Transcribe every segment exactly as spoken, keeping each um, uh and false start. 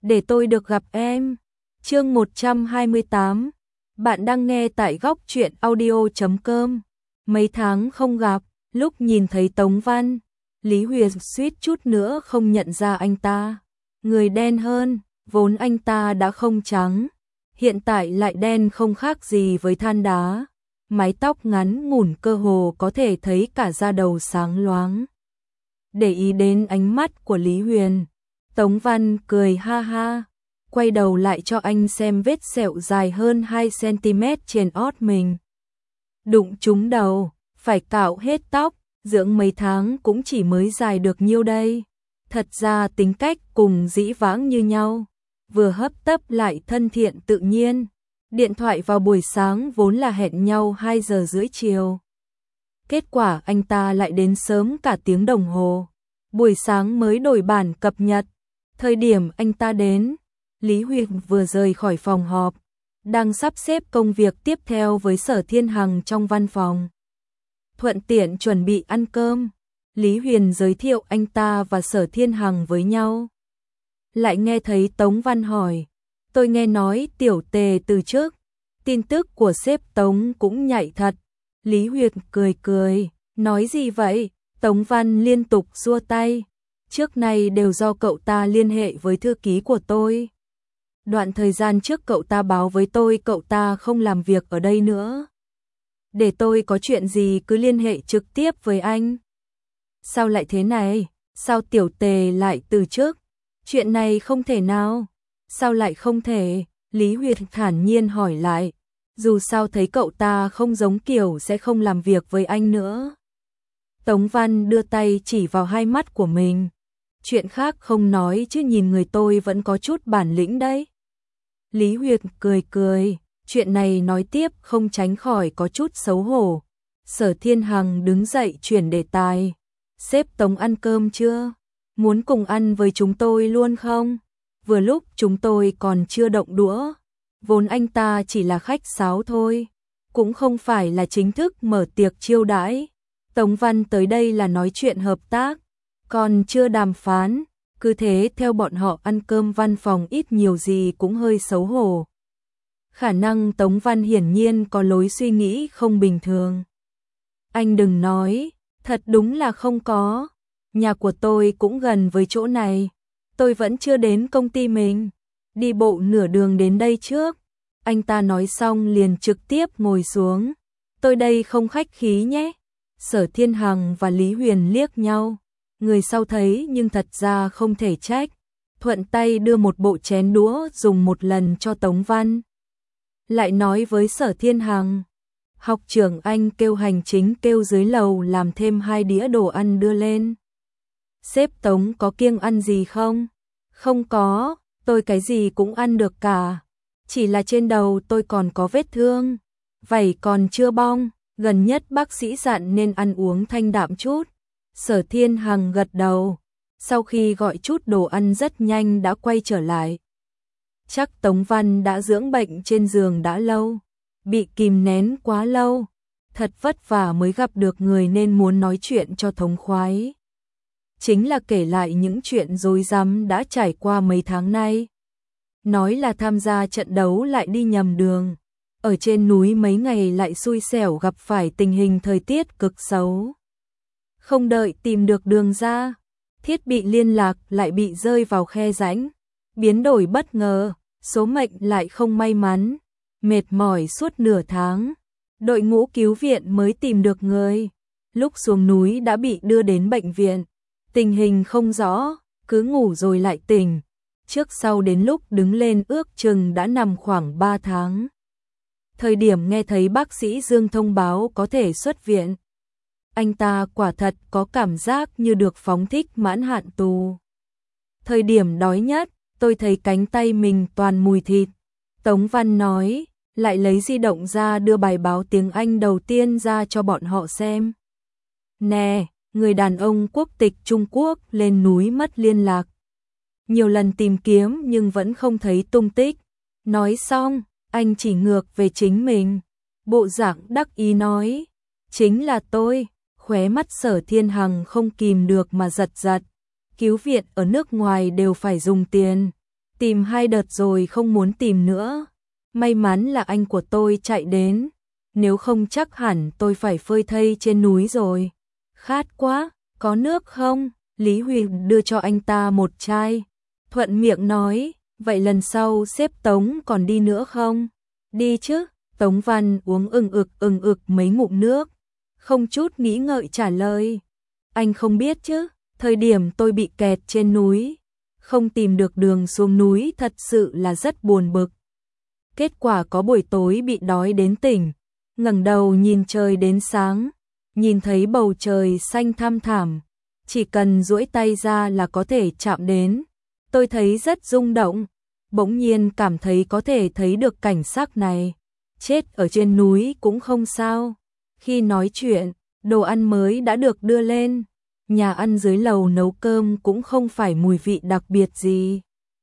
để tôi được gặp em. Chương một trăm hai mươi tám. Bạn đang nghe tại góc truyện audio chấm com. Mấy tháng không gặp, lúc nhìn thấy Tống Văn, Lý Huyền suýt chút nữa không nhận ra anh ta. Người đen hơn, vốn anh ta đã không trắng, hiện tại lại đen không khác gì với than đá. Mái tóc ngắn ngủn cơ hồ có thể thấy cả da đầu sáng loáng. Để ý đến ánh mắt của Lý Huyền, Tống Văn cười ha ha, quay đầu lại cho anh xem vết sẹo dài hơn hai xăng ti mét trên ót mình. Đụng trúng đầu, phải cạo hết tóc, dưỡng mấy tháng cũng chỉ mới dài được nhiêu đây. Thật ra tính cách cùng dĩ vãng như nhau, vừa hấp tấp lại thân thiện tự nhiên. Điện thoại vào buổi sáng vốn là hẹn nhau hai giờ rưỡi chiều. Kết quả anh ta lại đến sớm cả tiếng đồng hồ. Buổi sáng mới đổi bản cập nhật. Thời điểm anh ta đến, Lý Huyền vừa rời khỏi phòng họp, đang sắp xếp công việc tiếp theo với Sở Thiên Hằng trong văn phòng. Thuận tiện chuẩn bị ăn cơm, Lý Huyền giới thiệu anh ta và Sở Thiên Hằng với nhau. Lại nghe thấy Tống Văn hỏi, tôi nghe nói Tiểu Tề từ chức, tin tức của sếp Tống cũng nhạy thật. Lý Huyền cười cười, nói gì vậy? Tống Văn liên tục xua tay, trước này đều do cậu ta liên hệ với thư ký của tôi. Đoạn thời gian trước cậu ta báo với tôi cậu ta không làm việc ở đây nữa. Để tôi có chuyện gì cứ liên hệ trực tiếp với anh. Sao lại thế này? Sao Tiểu Tề lại từ chức? Chuyện này không thể nào. Sao lại không thể? Lý Huyền thản nhiên hỏi lại. Dù sao thấy cậu ta không giống kiểu sẽ không làm việc với anh nữa. Tống Văn đưa tay chỉ vào hai mắt của mình. Chuyện khác không nói chứ nhìn người tôi vẫn có chút bản lĩnh đấy. Lý Huyền cười cười, chuyện này nói tiếp không tránh khỏi có chút xấu hổ. Sở Thiên Hằng đứng dậy chuyển đề tài. Sếp Tống ăn cơm chưa? Muốn cùng ăn với chúng tôi luôn không? Vừa lúc chúng tôi còn chưa động đũa. Vốn anh ta chỉ là khách sáo thôi, cũng không phải là chính thức mở tiệc chiêu đãi. Tống Văn tới đây là nói chuyện hợp tác, còn chưa đàm phán, cứ thế theo bọn họ ăn cơm văn phòng ít nhiều gì cũng hơi xấu hổ. Khả năng Tống Văn hiển nhiên có lối suy nghĩ không bình thường. Anh đừng nói, thật đúng là không có. Nhà của tôi cũng gần với chỗ này, tôi vẫn chưa đến công ty mình. Đi bộ nửa đường đến đây trước. Anh ta nói xong liền trực tiếp ngồi xuống. Tôi đây không khách khí nhé. Sở Thiên Hằng và Lý Huyền liếc nhau. Người sau thấy nhưng thật ra không thể trách. Thuận tay đưa một bộ chén đũa dùng một lần cho Tống Văn. Lại nói với Sở Thiên Hằng. Học trưởng anh kêu hành chính kêu dưới lầu làm thêm hai đĩa đồ ăn đưa lên. Sếp Tống có kiêng ăn gì không? Không có. Tôi cái gì cũng ăn được cả, chỉ là trên đầu tôi còn có vết thương, vảy còn chưa bong, gần nhất bác sĩ dặn nên ăn uống thanh đạm chút. Sở Thiên Hằng gật đầu, sau khi gọi chút đồ ăn rất nhanh đã quay trở lại. Chắc Tống Văn đã dưỡng bệnh trên giường đã lâu, bị kìm nén quá lâu, thật vất vả mới gặp được người nên muốn nói chuyện cho thống khoái. Chính là kể lại những chuyện rối rắm đã trải qua mấy tháng nay. Nói là tham gia trận đấu lại đi nhầm đường. Ở trên núi mấy ngày lại xui xẻo gặp phải tình hình thời tiết cực xấu. Không đợi tìm được đường ra, thiết bị liên lạc lại bị rơi vào khe rãnh. Biến đổi bất ngờ, số mệnh lại không may mắn. Mệt mỏi suốt nửa tháng, đội ngũ cứu viện mới tìm được người. Lúc xuống núi đã bị đưa đến bệnh viện. Tình hình không rõ, cứ ngủ rồi lại tỉnh. Trước sau đến lúc đứng lên ước chừng đã nằm khoảng ba tháng. Thời điểm nghe thấy bác sĩ Dương thông báo có thể xuất viện, anh ta quả thật có cảm giác như được phóng thích mãn hạn tù. Thời điểm đói nhất, tôi thấy cánh tay mình toàn mùi thịt. Tống Văn nói, lại lấy di động ra đưa bài báo tiếng Anh đầu tiên ra cho bọn họ xem. Nè! Người đàn ông quốc tịch Trung Quốc lên núi mất liên lạc. Nhiều lần tìm kiếm nhưng vẫn không thấy tung tích. Nói xong, anh chỉ ngược về chính mình. Bộ dạng đắc ý nói, chính là tôi. Khóe mắt Sở Thiên Hằng không kìm được mà giật giật. Cứu viện ở nước ngoài đều phải dùng tiền. Tìm hai đợt rồi không muốn tìm nữa. May mắn là anh của tôi chạy đến, nếu không chắc hẳn tôi phải phơi thây trên núi rồi. Khát quá, có nước không? Lý Huyền đưa cho anh ta một chai, thuận miệng nói, vậy lần sau sếp Tống còn đi nữa không? Đi chứ. Tống Văn uống ừng ực ừng ực mấy ngụm nước, không chút nghĩ ngợi trả lời. Anh không biết chứ, thời điểm tôi bị kẹt trên núi, không tìm được đường xuống núi thật sự là rất buồn bực. Kết quả có buổi tối bị đói đến tỉnh, ngẩng đầu nhìn trời đến sáng, nhìn thấy bầu trời xanh thăm thẳm, chỉ cần duỗi tay ra là có thể chạm đến. Tôi thấy rất rung động, bỗng nhiên cảm thấy có thể thấy được cảnh sắc này. Chết ở trên núi cũng không sao. Khi nói chuyện, đồ ăn mới đã được đưa lên. Nhà ăn dưới lầu nấu cơm cũng không phải mùi vị đặc biệt gì.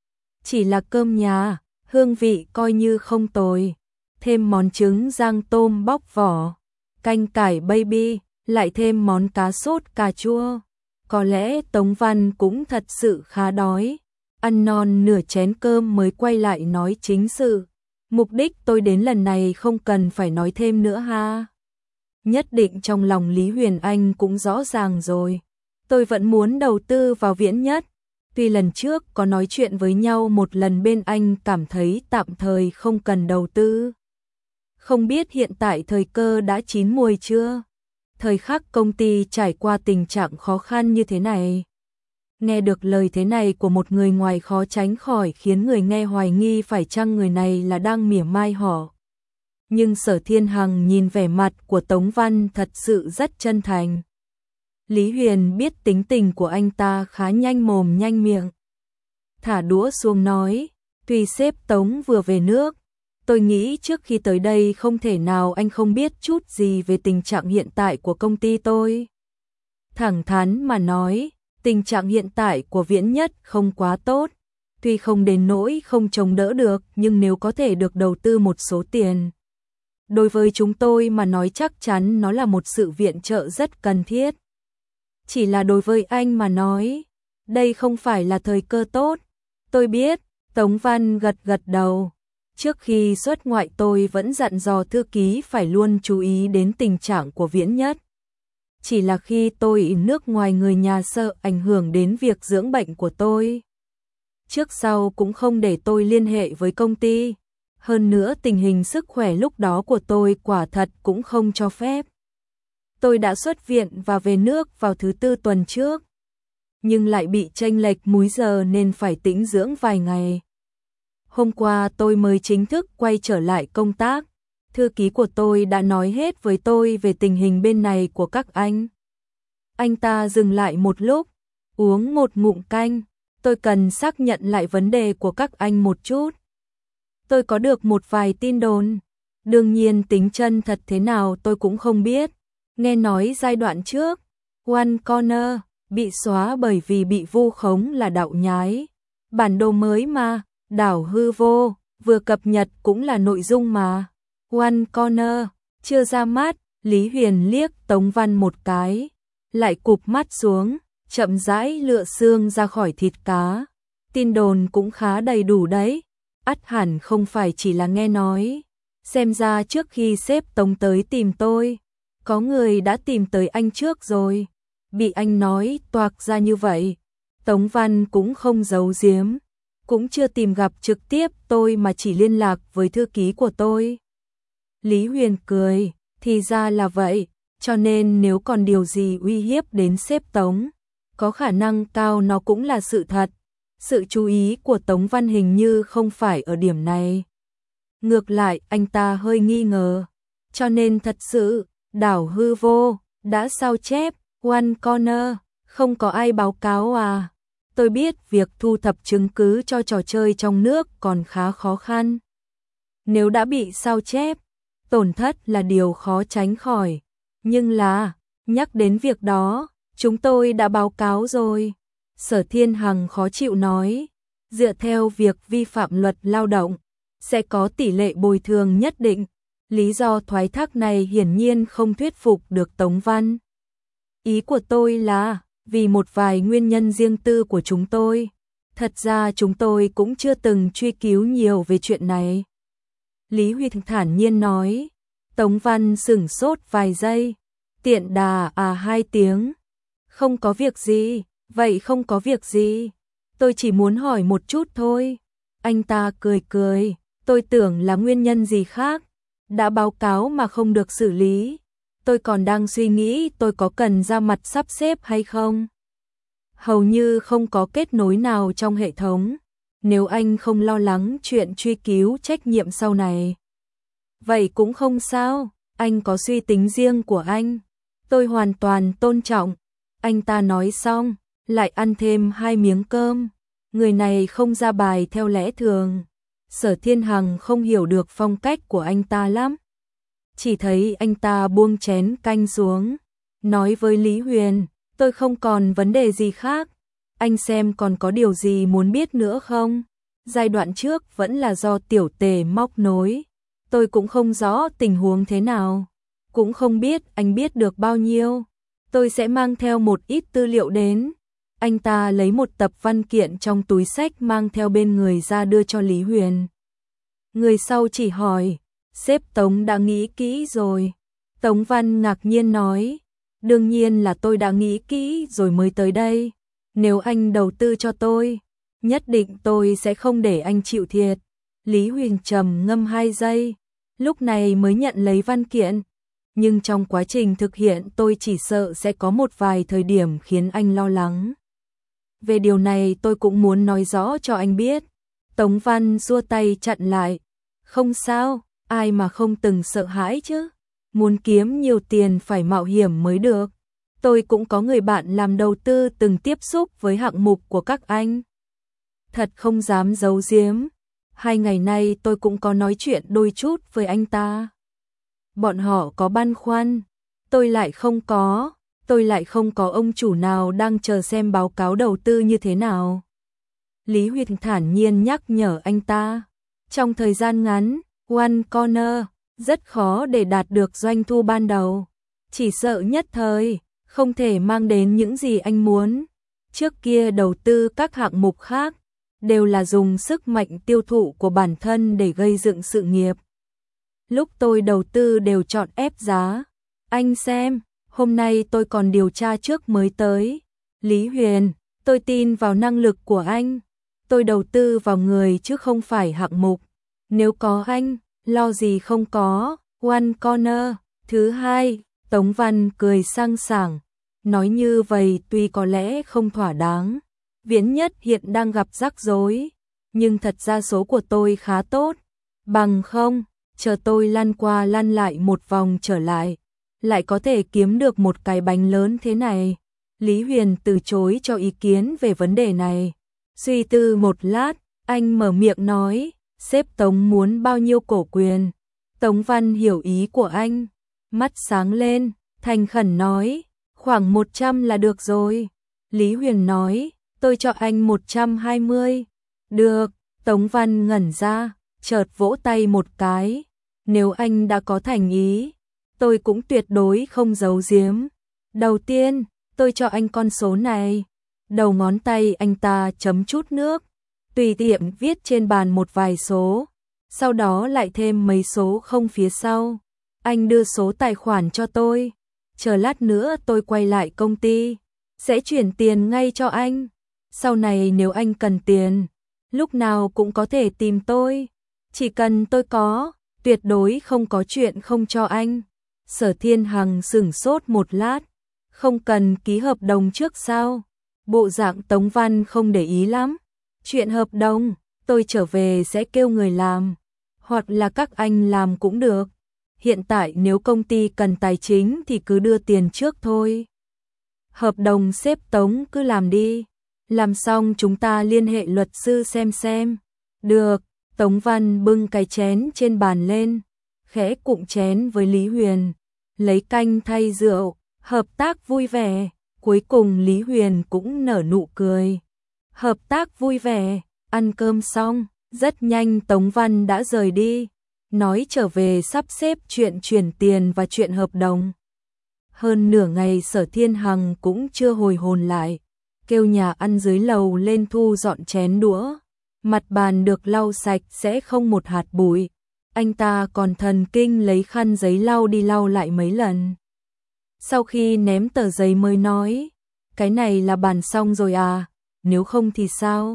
Chỉ là cơm nhà, hương vị coi như không tồi. Thêm món trứng rang tôm bóc vỏ, canh cải baby, lại thêm món cá sốt cà chua. Có lẽ Tống Văn cũng thật sự khá đói. Ăn non nửa chén cơm mới quay lại nói chính sự. Mục đích tôi đến lần này không cần phải nói thêm nữa ha. Nhất định trong lòng Lý Huyền Anh cũng rõ ràng rồi. Tôi vẫn muốn đầu tư vào Viễn Nhất. Tuy lần trước có nói chuyện với nhau một lần bên anh cảm thấy tạm thời không cần đầu tư. Không biết hiện tại thời cơ đã chín muồi chưa? Thời khắc công ty trải qua tình trạng khó khăn như thế này. Nghe được lời thế này của một người ngoài khó tránh khỏi khiến người nghe hoài nghi phải chăng người này là đang mỉa mai họ. Nhưng Sở Thiên Hằng nhìn vẻ mặt của Tống Văn thật sự rất chân thành. Lý Huyền biết tính tình của anh ta khá nhanh mồm nhanh miệng. Thả đũa xuống nói, tuy sếp Tống vừa về nước, tôi nghĩ trước khi tới đây không thể nào anh không biết chút gì về tình trạng hiện tại của công ty tôi. Thẳng thắn mà nói, tình trạng hiện tại của Viễn Nhất không quá tốt, tuy không đến nỗi không chống đỡ được, nhưng nếu có thể được đầu tư một số tiền, đối với chúng tôi mà nói chắc chắn nó là một sự viện trợ rất cần thiết. Chỉ là đối với anh mà nói, đây không phải là thời cơ tốt. Tôi biết, Tống Văn gật gật đầu. Trước khi xuất ngoại tôi vẫn dặn dò thư ký phải luôn chú ý đến tình trạng của Viễn Nhất. Chỉ là khi tôi ở nước ngoài người nhà sợ ảnh hưởng đến việc dưỡng bệnh của tôi. Trước sau cũng không để tôi liên hệ với công ty. Hơn nữa tình hình sức khỏe lúc đó của tôi quả thật cũng không cho phép. Tôi đã xuất viện và về nước vào thứ tư tuần trước. Nhưng lại bị chênh lệch múi giờ nên phải tĩnh dưỡng vài ngày. Hôm qua tôi mới chính thức quay trở lại công tác. Thư ký của tôi đã nói hết với tôi về tình hình bên này của các anh. Anh ta dừng lại một lúc, uống một ngụm canh. Tôi cần xác nhận lại vấn đề của các anh một chút. Tôi có được một vài tin đồn. Đương nhiên tính chân thật thế nào tôi cũng không biết. Nghe nói giai đoạn trước, One Corner bị xóa bởi vì bị vu khống là đạo nhái. Bản đồ mới mà, đảo hư vô, vừa cập nhật cũng là nội dung mà. One Corner, chưa ra mắt, Lý Huyền liếc Tống Văn một cái, lại cụp mắt xuống, chậm rãi lựa xương ra khỏi thịt cá. Tin đồn cũng khá đầy đủ đấy, ắt hẳn không phải chỉ là nghe nói. Xem ra trước khi sếp Tống tới tìm tôi, có người đã tìm tới anh trước rồi. Bị anh nói toạc ra như vậy, Tống Văn cũng không giấu giếm, cũng chưa tìm gặp trực tiếp tôi mà chỉ liên lạc với thư ký của tôi. Lý Huyền cười, thì ra là vậy, cho nên nếu còn điều gì uy hiếp đến sếp Tống, có khả năng cao nó cũng là sự thật. Sự chú ý của Tống Văn hình như không phải ở điểm này. Ngược lại, anh ta hơi nghi ngờ, cho nên thật sự, đảo hư vô, đã sao chép, One Corner, không có ai báo cáo à? Tôi biết việc thu thập chứng cứ cho trò chơi trong nước còn khá khó khăn. Nếu đã bị sao chép, tổn thất là điều khó tránh khỏi. Nhưng là, nhắc đến việc đó, chúng tôi đã báo cáo rồi. Sở Thiên Hằng khó chịu nói, dựa theo việc vi phạm luật lao động, sẽ có tỷ lệ bồi thường nhất định. Lý do thoái thác này hiển nhiên không thuyết phục được Tống Văn. Ý của tôi là, vì một vài nguyên nhân riêng tư của chúng tôi, Thật ra chúng tôi cũng chưa từng truy cứu nhiều về chuyện này. Lý Huy thản nhiên nói. Tống Văn sửng sốt vài giây. Tiện đà à hai tiếng. Không có việc gì, vậy không có việc gì. Tôi chỉ muốn hỏi một chút thôi. Anh ta cười cười, tôi tưởng là nguyên nhân gì khác. Đã báo cáo mà không được xử lý. Tôi còn đang suy nghĩ tôi có cần ra mặt sắp xếp hay không. Hầu như không có kết nối nào trong hệ thống. Nếu anh không lo lắng chuyện truy cứu trách nhiệm sau này. Vậy cũng không sao, anh có suy tính riêng của anh. Tôi hoàn toàn tôn trọng. Anh ta nói xong, lại ăn thêm hai miếng cơm. Người này không ra bài theo lẽ thường. Sở Thiên Hằng không hiểu được phong cách của anh ta lắm. Chỉ thấy anh ta buông chén canh xuống. Nói với Lý Huyền, tôi không còn vấn đề gì khác. Anh xem còn có điều gì muốn biết nữa không? Giai đoạn trước vẫn là do tiểu tề móc nối. Tôi cũng không rõ tình huống thế nào. Cũng không biết anh biết được bao nhiêu. Tôi sẽ mang theo một ít tư liệu đến. Anh ta lấy một tập văn kiện trong túi xách mang theo bên người ra đưa cho Lý Huyền. Người sau chỉ hỏi, sếp Tống đã nghĩ kỹ rồi. Tống Văn ngạc nhiên nói, đương nhiên là tôi đã nghĩ kỹ rồi mới tới đây. Nếu anh đầu tư cho tôi, nhất định tôi sẽ không để anh chịu thiệt. Lý Huyền trầm ngâm hai giây, lúc này mới nhận lấy văn kiện. Nhưng trong quá trình thực hiện tôi chỉ sợ sẽ có một vài thời điểm khiến anh lo lắng. Về điều này tôi cũng muốn nói rõ cho anh biết. Tống Văn xua tay chặn lại. Không sao, ai mà không từng sợ hãi chứ. Muốn kiếm nhiều tiền phải mạo hiểm mới được. Tôi cũng có người bạn làm đầu tư từng tiếp xúc với hạng mục của các anh. Thật không dám giấu giếm. Hai ngày nay tôi cũng có nói chuyện đôi chút với anh ta. Bọn họ có băn khoăn, tôi lại không có, tôi lại không có ông chủ nào đang chờ xem báo cáo đầu tư như thế nào. Lý Huy thản nhiên nhắc nhở anh ta, trong thời gian ngắn, One Corner rất khó để đạt được doanh thu ban đầu, chỉ sợ nhất thời, không thể mang đến những gì anh muốn. Trước kia đầu tư các hạng mục khác, đều là dùng sức mạnh tiêu thụ của bản thân để gây dựng sự nghiệp. Lúc tôi đầu tư đều chọn ép giá. Anh xem, hôm nay tôi còn điều tra trước mới tới. Lý Huyền, tôi tin vào năng lực của anh. Tôi đầu tư vào người chứ không phải hạng mục. Nếu có anh, lo gì không có. One Corner. Thứ hai, Tống Văn cười sang sảng. Nói như vậy tuy có lẽ không thỏa đáng. Viễn Nhất hiện đang gặp rắc rối. Nhưng thật ra số của tôi khá tốt. Bằng không, chờ tôi lăn qua lăn lại một vòng trở lại, lại có thể kiếm được một cái bánh lớn thế này. Lý Huyền từ chối cho ý kiến về vấn đề này. Suy tư một lát, anh mở miệng nói, sếp Tống muốn bao nhiêu cổ quyền. Tống Văn hiểu ý của anh, mắt sáng lên, thành khẩn nói, khoảng một trăm là được rồi. Lý Huyền nói, tôi cho anh một trăm hai mươi. Được, Tống Văn ngẩn ra, chợt vỗ tay một cái. Nếu anh đã có thành ý, tôi cũng tuyệt đối không giấu giếm. Đầu tiên, tôi cho anh con số này. Đầu ngón tay anh ta chấm chút nước, tùy tiện viết trên bàn một vài số, sau đó lại thêm mấy số không phía sau. Anh đưa số tài khoản cho tôi, chờ lát nữa tôi quay lại công ty, sẽ chuyển tiền ngay cho anh. Sau này nếu anh cần tiền, lúc nào cũng có thể tìm tôi, chỉ cần tôi có, tuyệt đối không có chuyện không cho anh. Sở Thiên Hằng sửng sốt một lát, không cần ký hợp đồng trước sao? Bộ dạng Tống Văn không để ý lắm. Chuyện hợp đồng, tôi trở về sẽ kêu người làm, hoặc là các anh làm cũng được. Hiện tại nếu công ty cần tài chính thì cứ đưa tiền trước thôi. Hợp đồng xếp Tống cứ làm đi, làm xong chúng ta liên hệ luật sư xem xem. Được. Tống Văn bưng cái chén trên bàn lên, khẽ cụng chén với Lý Huyền, lấy canh thay rượu, hợp tác vui vẻ. Cuối cùng Lý Huyền cũng nở nụ cười. Hợp tác vui vẻ, ăn cơm xong, rất nhanh Tống Văn đã rời đi, nói trở về sắp xếp chuyện chuyển tiền và chuyện hợp đồng. Hơn nửa ngày Sở Thiên Hằng cũng chưa hồi hồn lại, kêu nhà ăn dưới lầu lên thu dọn chén đũa, mặt bàn được lau sạch sẽ không một hạt bụi. Anh ta còn thần kinh lấy khăn giấy lau đi lau lại mấy lần. Sau khi ném tờ giấy mới nói, cái này là bàn xong rồi à, nếu không thì sao?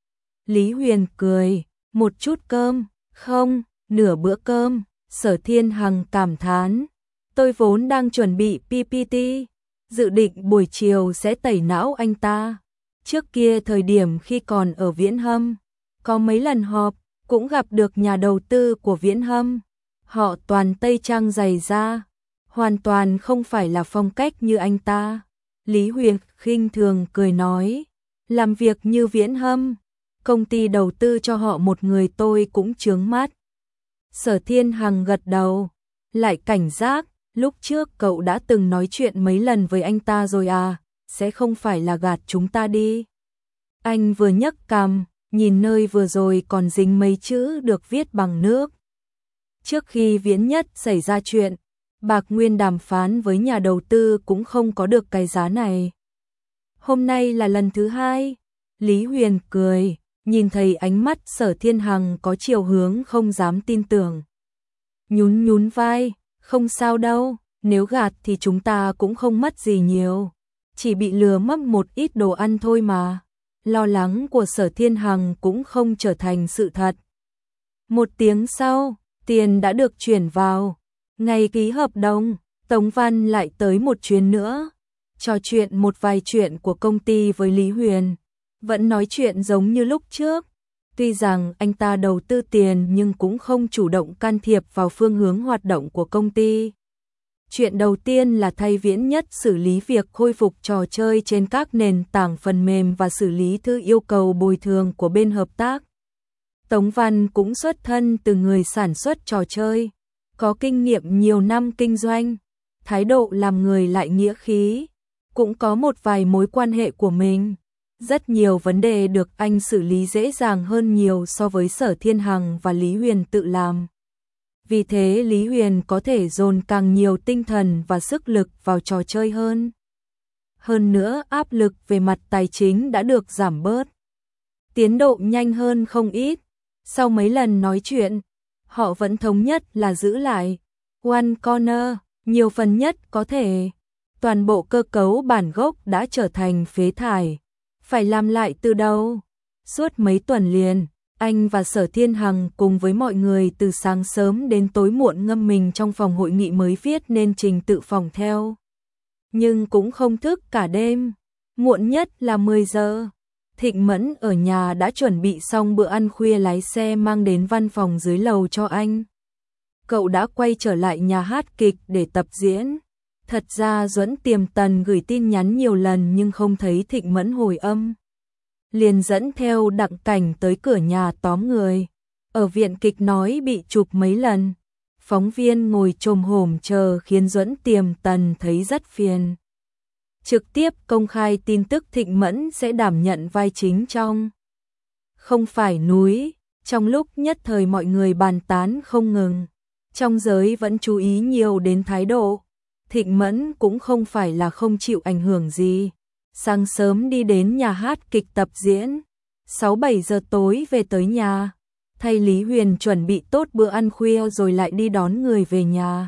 Lý Huyền cười, một chút cơm, không, nửa bữa cơm. Sở Thiên Hằng cảm thán, tôi vốn đang chuẩn bị pê pê tê, dự định buổi chiều sẽ tẩy não anh ta. Trước kia thời điểm khi còn ở Viễn Hâm, có mấy lần họp, cũng gặp được nhà đầu tư của Viễn Hâm. Họ toàn tây trang dày da, hoàn toàn không phải là phong cách như anh ta. Lý Huyền khinh thường cười nói, làm việc như Viễn Hâm, công ty đầu tư cho họ một người tôi cũng chướng mắt. Sở Thiên Hằng gật đầu, lại cảnh giác, lúc trước cậu đã từng nói chuyện mấy lần với anh ta rồi à, sẽ không phải là gạt chúng ta đi. Anh vừa nhấc cằm, nhìn nơi vừa rồi còn dính mấy chữ được viết bằng nước. Trước khi Viễn Nhất xảy ra chuyện, Bạc Nguyên đàm phán với nhà đầu tư cũng không có được cái giá này. Hôm nay là lần thứ hai, Lý Huyền cười, nhìn thấy ánh mắt Sở Thiên Hằng có chiều hướng không dám tin tưởng. Nhún nhún vai, không sao đâu, nếu gạt thì chúng ta cũng không mất gì nhiều, chỉ bị lừa mất một ít đồ ăn thôi mà. Lo lắng của Sở Thiên Hằng cũng không trở thành sự thật. Một tiếng sau, tiền đã được chuyển vào. Ngày ký hợp đồng, Tống Văn lại tới một chuyến nữa, trò chuyện một vài chuyện của công ty với Lý Huyền. Vẫn nói chuyện giống như lúc trước, tuy rằng anh ta đầu tư tiền nhưng cũng không chủ động can thiệp vào phương hướng hoạt động của công ty. Chuyện đầu tiên là thay Viễn Nhất xử lý việc khôi phục trò chơi trên các nền tảng phần mềm và xử lý thư yêu cầu bồi thường của bên hợp tác. Tống Văn cũng xuất thân từ người sản xuất trò chơi, có kinh nghiệm nhiều năm kinh doanh, thái độ làm người lại nghĩa khí, cũng có một vài mối quan hệ của mình. Rất nhiều vấn đề được anh xử lý dễ dàng hơn nhiều so với Sở Thiên Hằng và Lý Huyền tự làm. Vì thế Lý Huyền có thể dồn càng nhiều tinh thần và sức lực vào trò chơi hơn. Hơn nữa áp lực về mặt tài chính đã được giảm bớt. Tiến độ nhanh hơn không ít. Sau mấy lần nói chuyện, họ vẫn thống nhất là giữ lại One Corner nhiều phần nhất có thể. Toàn bộ cơ cấu bản gốc đã trở thành phế thải, phải làm lại từ đầu. Suốt mấy tuần liền, anh và Sở Thiên Hằng cùng với mọi người từ sáng sớm đến tối muộn ngâm mình trong phòng hội nghị mới viết nên trình tự phòng theo. Nhưng cũng không thức cả đêm, muộn nhất là mười giờ. Thịnh Mẫn ở nhà đã chuẩn bị xong bữa ăn khuya, lái xe mang đến văn phòng dưới lầu cho anh. Cậu đã quay trở lại nhà hát kịch để tập diễn. Thật ra Duẫn Tiềm Tần gửi tin nhắn nhiều lần nhưng không thấy Thịnh Mẫn hồi âm. Liền dẫn theo Đặng Cảnh tới cửa nhà tóm người. Ở viện kịch nói bị chụp mấy lần. Phóng viên ngồi chồm hổm chờ khiến Duẫn Tiềm Tần thấy rất phiền. Trực tiếp công khai tin tức Thịnh Mẫn sẽ đảm nhận vai chính trong Không Phải Núi. Trong lúc nhất thời mọi người bàn tán không ngừng, trong giới vẫn chú ý nhiều đến thái độ. Thịnh Mẫn cũng không phải là không chịu ảnh hưởng gì. Sáng sớm đi đến nhà hát kịch tập diễn, sáu bảy giờ tối về tới nhà, thay Lý Huyền chuẩn bị tốt bữa ăn khuya rồi lại đi đón người về nhà.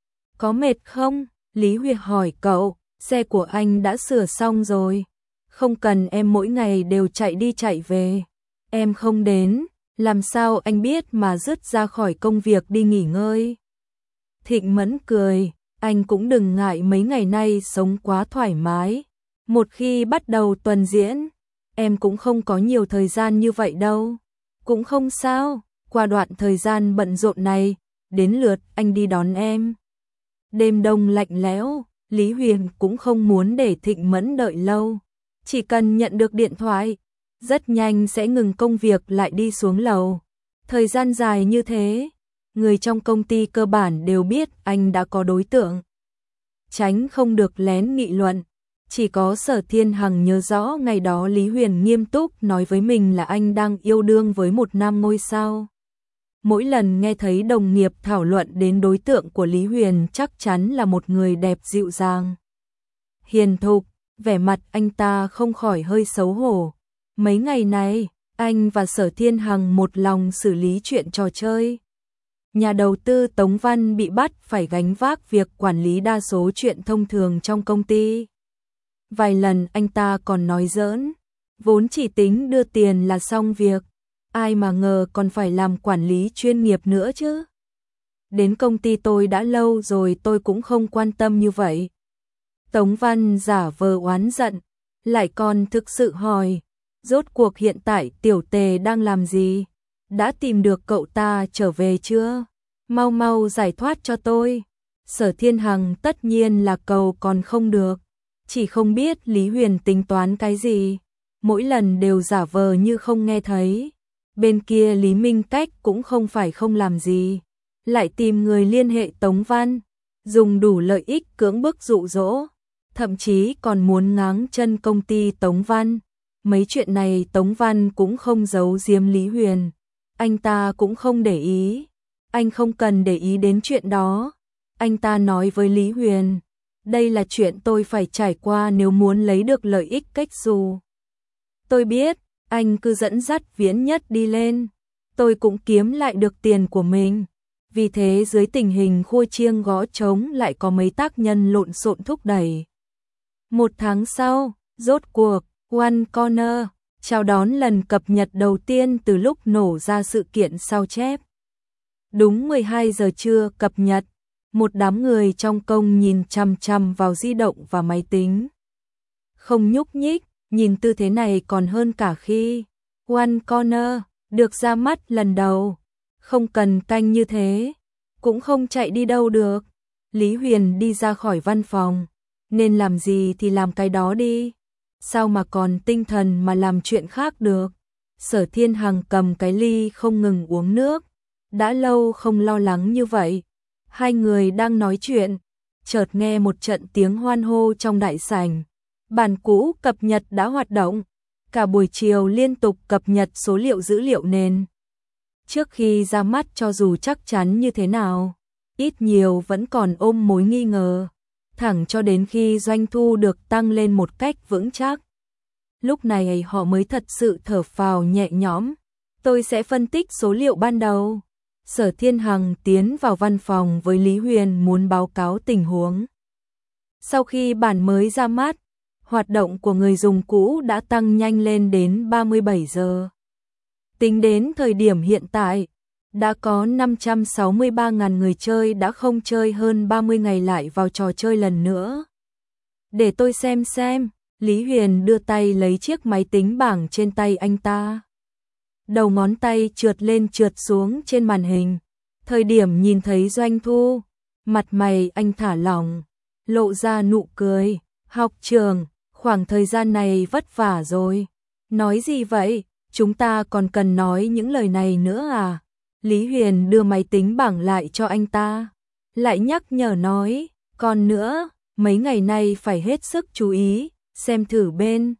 Có mệt không? Lý Huyền hỏi cậu, xe của anh đã sửa xong rồi, không cần em mỗi ngày đều chạy đi chạy về. Em không đến, làm sao anh biết mà dứt ra khỏi công việc đi nghỉ ngơi. Thịnh Mẫn cười, anh cũng đừng ngại mấy ngày nay sống quá thoải mái. Một khi bắt đầu tuần diễn, em cũng không có nhiều thời gian như vậy đâu. Cũng không sao, qua đoạn thời gian bận rộn này, đến lượt anh đi đón em. Đêm đông lạnh lẽo, Lý Huyền cũng không muốn để Thịnh Mẫn đợi lâu. Chỉ cần nhận được điện thoại, rất nhanh sẽ ngừng công việc lại đi xuống lầu. Thời gian dài như thế, người trong công ty cơ bản đều biết anh đã có đối tượng. Tránh không được lén nghị luận. Chỉ có Sở Thiên Hằng nhớ rõ ngày đó Lý Huyền nghiêm túc nói với mình là anh đang yêu đương với một nam ngôi sao. Mỗi lần nghe thấy đồng nghiệp thảo luận đến đối tượng của Lý Huyền chắc chắn là một người đẹp dịu dàng, hiền thục, Vẻ mặt anh ta không khỏi hơi xấu hổ. Mấy ngày này, anh và Sở Thiên Hằng một lòng xử lý chuyện trò chơi. Nhà đầu tư Tống Văn bị bắt phải gánh vác việc quản lý đa số chuyện thông thường trong công ty. Vài lần anh ta còn nói giỡn, vốn chỉ tính đưa tiền là xong việc, ai mà ngờ còn phải làm quản lý chuyên nghiệp nữa chứ. Đến công ty tôi đã lâu rồi tôi cũng không quan tâm như vậy. Tống Văn giả vờ oán giận, lại còn thực sự hỏi, rốt cuộc hiện tại Tiểu Tề đang làm gì? Đã tìm được cậu ta trở về chưa? Mau mau giải thoát cho tôi. Sở Thiên Hằng tất nhiên là cầu còn không được, chỉ không biết Lý Huyền tính toán cái gì, mỗi lần đều giả vờ như không nghe thấy. Bên kia Lý Minh Cách cũng không phải không làm gì, lại tìm người liên hệ Tống Văn, dùng đủ lợi ích cưỡng bức dụ dỗ, thậm chí còn muốn ngáng chân công ty Tống Văn. Mấy chuyện này Tống Văn cũng không giấu giếm Lý Huyền, anh ta cũng không để ý, anh không cần để ý đến chuyện đó. Anh ta nói với Lý Huyền, đây là chuyện tôi phải trải qua nếu muốn lấy được lợi ích cách dù. Tôi biết, anh cứ dẫn dắt Viễn Nhất đi lên, tôi cũng kiếm lại được tiền của mình. Vì thế dưới tình hình khua chiêng gõ trống lại có mấy tác nhân lộn xộn thúc đẩy. Một tháng sau, rốt cuộc, One Corner chào đón lần cập nhật đầu tiên từ lúc nổ ra sự kiện sao chép. Đúng mười hai giờ trưa cập nhật, một đám người trong công nhìn chằm chằm vào di động và máy tính. Không nhúc nhích, nhìn tư thế này còn hơn cả khi One Corner được ra mắt lần đầu. Không cần canh như thế, cũng không chạy đi đâu được. Lý Huyền đi ra khỏi văn phòng, nên làm gì thì làm cái đó đi. Sao mà còn tinh thần mà làm chuyện khác được. Sở Thiên Hằng cầm cái ly không ngừng uống nước, đã lâu không lo lắng như vậy. Hai người đang nói chuyện, chợt nghe một trận tiếng hoan hô trong đại sảnh. Bản cũ cập nhật đã hoạt động, cả buổi chiều liên tục cập nhật số liệu dữ liệu nền. Trước khi ra mắt cho dù chắc chắn như thế nào, ít nhiều vẫn còn ôm mối nghi ngờ, thẳng cho đến khi doanh thu được tăng lên một cách vững chắc. Lúc này họ mới thật sự thở phào nhẹ nhõm. Tôi sẽ phân tích số liệu ban đầu. Sở Thiên Hằng tiến vào văn phòng với Lý Huyền muốn báo cáo tình huống. Sau khi bản mới ra mắt, hoạt động của người dùng cũ đã tăng nhanh lên đến ba mươi bảy giờ. Tính đến thời điểm hiện tại, đã có năm trăm sáu mươi ba nghìn người chơi đã không chơi hơn ba mươi ngày lại vào trò chơi lần nữa. Để tôi xem xem, Lý Huyền đưa tay lấy chiếc máy tính bảng trên tay anh ta. Đầu ngón tay trượt lên trượt xuống trên màn hình. Thời điểm nhìn thấy doanh thu, mặt mày anh thả lỏng, lộ ra nụ cười. Học trường, khoảng thời gian này vất vả rồi. Nói gì vậy? Chúng ta còn cần nói những lời này nữa à? Lý Huyền đưa máy tính bảng lại cho anh ta, lại nhắc nhở nói, còn nữa, mấy ngày nay phải hết sức chú ý, xem thử bên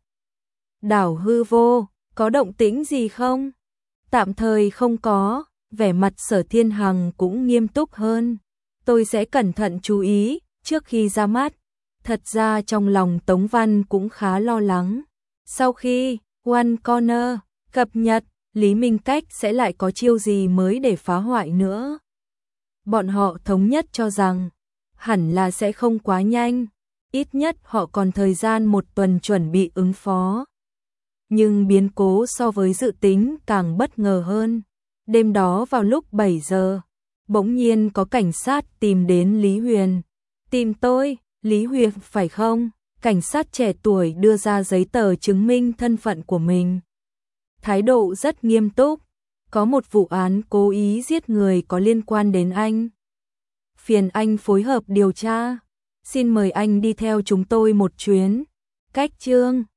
đảo hư vô, có động tĩnh gì không? Tạm thời không có, vẻ mặt Sở Thiên Hằng cũng nghiêm túc hơn. Tôi sẽ cẩn thận chú ý, trước khi ra mắt. Thật ra trong lòng Tống Văn cũng khá lo lắng. Sau khi One Corner cập nhật, Lý Minh Cách sẽ lại có chiêu gì mới để phá hoại nữa. Bọn họ thống nhất cho rằng, hẳn là sẽ không quá nhanh, ít nhất họ còn thời gian một tuần chuẩn bị ứng phó. Nhưng biến cố so với dự tính càng bất ngờ hơn. Đêm đó vào lúc bảy giờ, bỗng nhiên có cảnh sát tìm đến Lý Huyền. Tìm tôi, Lý Huyền phải không? Cảnh sát trẻ tuổi đưa ra giấy tờ chứng minh thân phận của mình. Thái độ rất nghiêm túc, có một vụ án cố ý giết người có liên quan đến anh. Phiền anh phối hợp điều tra, xin mời anh đi theo chúng tôi một chuyến. Cách chương